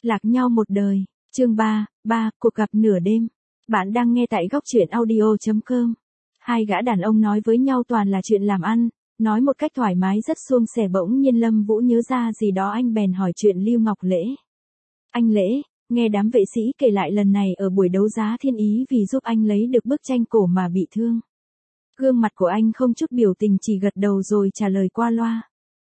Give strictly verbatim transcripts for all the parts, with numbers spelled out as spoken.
Lạc nhau một đời, chương ba, ba, cuộc gặp nửa đêm. Bạn đang nghe tại góc truyện audio chấm com. Hai gã đàn ông nói với nhau toàn là chuyện làm ăn, nói một cách thoải mái rất suôn sẻ. Bỗng nhiên Lâm Vũ nhớ ra gì đó, anh bèn hỏi chuyện Lưu Ngọc Lễ. Anh Lễ, nghe đám vệ sĩ kể lại lần này ở buổi đấu giá Thiên Ý vì giúp anh lấy được bức tranh cổ mà bị thương. Gương mặt của anh không chút biểu tình, chỉ gật đầu rồi trả lời qua loa.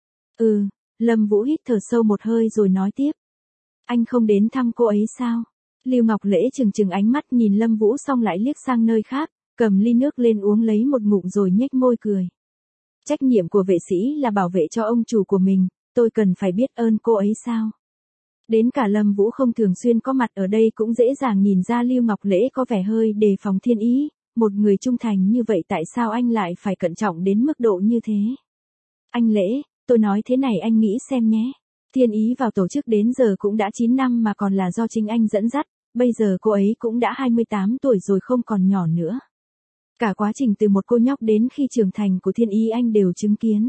Ừ, Lâm Vũ hít thở sâu một hơi rồi nói tiếp. Anh không đến thăm cô ấy sao? Lưu Ngọc Lễ trừng trừng ánh mắt nhìn Lâm Vũ xong lại liếc sang nơi khác, cầm ly nước lên uống lấy một ngụm rồi nhếch môi cười. Trách nhiệm của vệ sĩ là bảo vệ cho ông chủ của mình, tôi cần phải biết ơn cô ấy sao? Đến cả Lâm Vũ không thường xuyên có mặt ở đây cũng dễ dàng nhìn ra Lưu Ngọc Lễ có vẻ hơi đề phòng Thiên Ý, một người trung thành như vậy tại sao anh lại phải cẩn trọng đến mức độ như thế? Anh Lễ, tôi nói thế này anh nghĩ xem nhé. Thiên Ý vào tổ chức đến giờ cũng đã chín năm mà còn là do chính anh dẫn dắt, bây giờ cô ấy cũng đã hai mươi tám tuổi rồi, không còn nhỏ nữa. Cả quá trình từ một cô nhóc đến khi trưởng thành của Thiên Ý anh đều chứng kiến.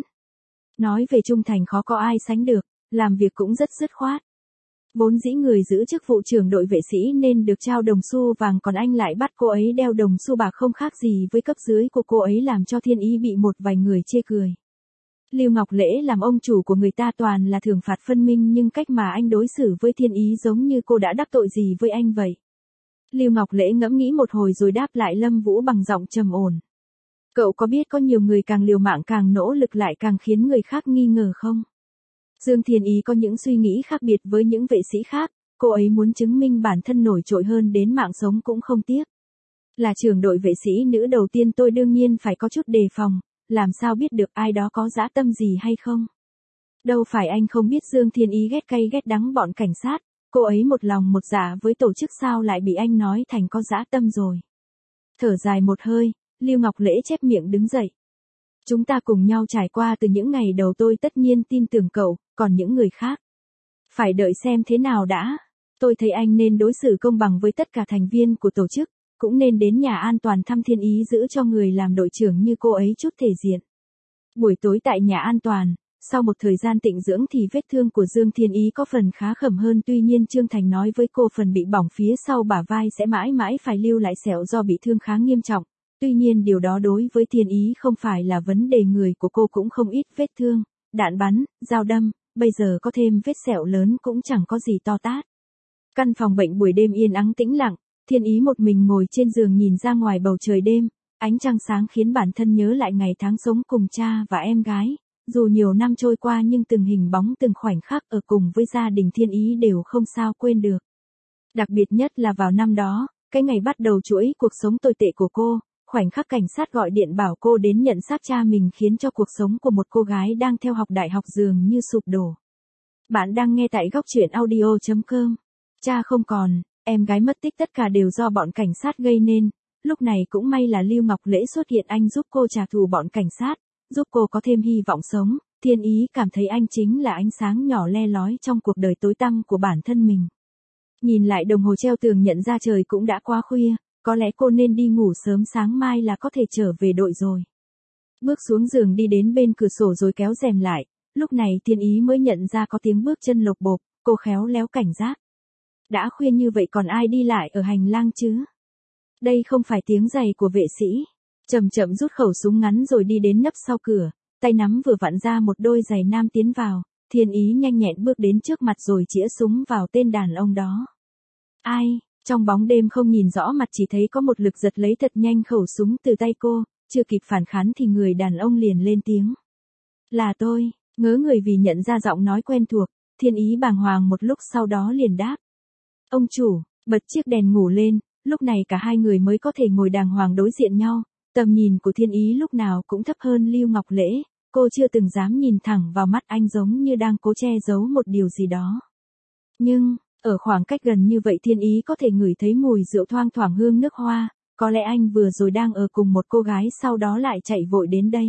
Nói về trung thành khó có ai sánh được, làm việc cũng rất dứt khoát. Vốn dĩ người giữ chức vụ trưởng đội vệ sĩ nên được trao đồng xu vàng, còn anh lại bắt cô ấy đeo đồng xu bạc, không khác gì với cấp dưới của cô ấy, làm cho Thiên Ý bị một vài người chê cười. Lưu Ngọc Lễ làm ông chủ của người ta toàn là thưởng phạt phân minh, nhưng cách mà anh đối xử với Thiên Ý giống như cô đã đắc tội gì với anh vậy. Lưu Ngọc Lễ ngẫm nghĩ một hồi rồi đáp lại Lâm Vũ bằng giọng trầm ổn. Cậu có biết có nhiều người càng liều mạng càng nỗ lực lại càng khiến người khác nghi ngờ không? Dương Thiên Ý có những suy nghĩ khác biệt với những vệ sĩ khác, cô ấy muốn chứng minh bản thân nổi trội hơn đến mạng sống cũng không tiếc. Là trưởng đội vệ sĩ nữ đầu tiên tôi đương nhiên phải có chút đề phòng. Làm sao biết được ai đó có dã tâm gì hay không? Đâu phải anh không biết Dương Thiên Ý ghét cay ghét đắng bọn cảnh sát, cô ấy một lòng một dạ với tổ chức, sao lại bị anh nói thành có dã tâm rồi. Thở dài một hơi, Lưu Ngọc Lễ chép miệng đứng dậy. Chúng ta cùng nhau trải qua từ những ngày đầu, tôi tất nhiên tin tưởng cậu, còn những người khác. Phải đợi xem thế nào đã. Tôi thấy anh nên đối xử công bằng với tất cả thành viên của tổ chức. Cũng nên đến nhà an toàn thăm Thiên Ý, giữ cho người làm đội trưởng như cô ấy chút thể diện. Buổi tối tại nhà an toàn, sau một thời gian tịnh dưỡng thì vết thương của Dương Thiên Ý có phần khá khẩm hơn, tuy nhiên Trương Thành nói với cô phần bị bỏng phía sau bả vai sẽ mãi mãi phải lưu lại sẹo do bị thương khá nghiêm trọng. Tuy nhiên điều đó đối với Thiên Ý không phải là vấn đề, người của cô cũng không ít vết thương, đạn bắn, dao đâm, bây giờ có thêm vết sẹo lớn cũng chẳng có gì to tát. Căn phòng bệnh buổi đêm yên ắng tĩnh lặng. Thiên Ý một mình ngồi trên giường nhìn ra ngoài bầu trời đêm, ánh trăng sáng khiến bản thân nhớ lại ngày tháng sống cùng cha và em gái. Dù nhiều năm trôi qua nhưng từng hình bóng từng khoảnh khắc ở cùng với gia đình Thiên Ý đều không sao quên được. Đặc biệt nhất là vào năm đó, cái ngày bắt đầu chuỗi cuộc sống tồi tệ của cô, khoảnh khắc cảnh sát gọi điện bảo cô đến nhận xác cha mình khiến cho cuộc sống của một cô gái đang theo học đại học dường như sụp đổ. Bạn đang nghe tại góc truyện audio chấm com. Cha không còn. Em gái mất tích, tất cả đều do bọn cảnh sát gây nên. Lúc này cũng may là Lưu Ngọc Lễ xuất hiện, anh giúp cô trả thù bọn cảnh sát, giúp cô có thêm hy vọng sống. Thiên Ý cảm thấy anh chính là ánh sáng nhỏ le lói trong cuộc đời tối tăm của bản thân mình. Nhìn lại đồng hồ treo tường nhận ra trời cũng đã quá khuya, có lẽ cô nên đi ngủ sớm, sáng mai là có thể trở về đội rồi. Bước xuống giường đi đến bên cửa sổ rồi kéo rèm lại, lúc này Thiên Ý mới nhận ra có tiếng bước chân lộc bộp, cô khéo léo cảnh giác. Đã khuya như vậy còn ai đi lại ở hành lang chứ? Đây không phải tiếng giày của vệ sĩ. Chậm chậm rút khẩu súng ngắn rồi đi đến nấp sau cửa, tay nắm vừa vặn ra một đôi giày nam tiến vào. Thiên Ý nhanh nhẹn bước đến trước mặt rồi chĩa súng vào tên đàn ông đó. Ai? Trong bóng đêm không nhìn rõ mặt, chỉ thấy có một lực giật lấy thật nhanh khẩu súng từ tay cô, chưa kịp phản kháng thì người đàn ông liền lên tiếng. Là tôi. Ngớ người vì nhận ra giọng nói quen thuộc, Thiên Ý bàng hoàng một lúc sau đó liền đáp. Ông chủ. Bật chiếc đèn ngủ lên, lúc này cả hai người mới có thể ngồi đàng hoàng đối diện nhau. Tầm nhìn của Thiên Ý lúc nào cũng thấp hơn Lưu Ngọc Lễ, cô chưa từng dám nhìn thẳng vào mắt anh, giống như đang cố che giấu một điều gì đó. Nhưng, ở khoảng cách gần như vậy Thiên Ý có thể ngửi thấy mùi rượu thoang thoảng hương nước hoa, có lẽ anh vừa rồi đang ở cùng một cô gái sau đó lại chạy vội đến đây.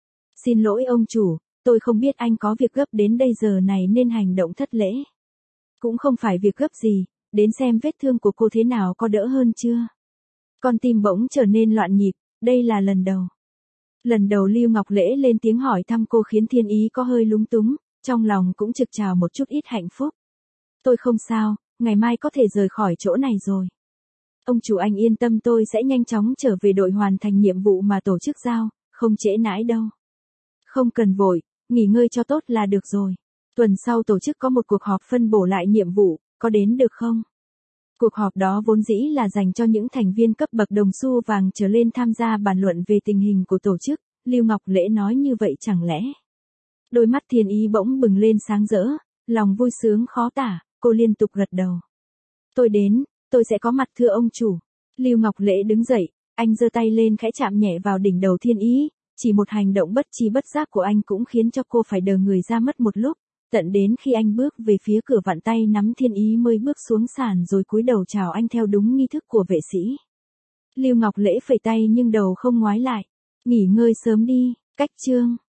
Xin lỗi ông chủ, tôi không biết anh có việc gấp đến đây giờ này nên hành động thất lễ. Cũng không phải việc gấp gì. Đến xem vết thương của cô thế nào, có đỡ hơn chưa? Con tim bỗng trở nên loạn nhịp, đây là lần đầu. Lần đầu Lưu Ngọc Lễ lên tiếng hỏi thăm cô khiến Thiên Ý có hơi lúng túng, trong lòng cũng trực trào một chút ít hạnh phúc. Tôi không sao, ngày mai có thể rời khỏi chỗ này rồi. Ông chủ anh yên tâm, tôi sẽ nhanh chóng trở về đội hoàn thành nhiệm vụ mà tổ chức giao, không trễ nải đâu. Không cần vội, nghỉ ngơi cho tốt là được rồi. Tuần sau tổ chức có một cuộc họp phân bổ lại nhiệm vụ, có đến được không? Cuộc họp đó vốn dĩ là dành cho những thành viên cấp bậc đồng xu vàng trở lên tham gia bàn luận về tình hình của tổ chức, Lưu Ngọc Lễ nói như vậy chẳng lẽ? Đôi mắt Thiên Ý bỗng bừng lên sáng rỡ, lòng vui sướng khó tả, cô liên tục gật đầu. Tôi đến, tôi sẽ có mặt thưa ông chủ. Lưu Ngọc Lễ đứng dậy, anh giơ tay lên khẽ chạm nhẹ vào đỉnh đầu Thiên Ý, chỉ một hành động bất tri bất giác của anh cũng khiến cho cô phải đờ người ra mất một lúc, tận đến khi anh bước về phía cửa vặn tay nắm Thiên Ý mới bước xuống sàn rồi cúi đầu chào anh theo đúng nghi thức của vệ sĩ. Lưu Ngọc Lễ phẩy tay nhưng đầu không ngoái lại. Nghỉ ngơi sớm đi, Cách Trương.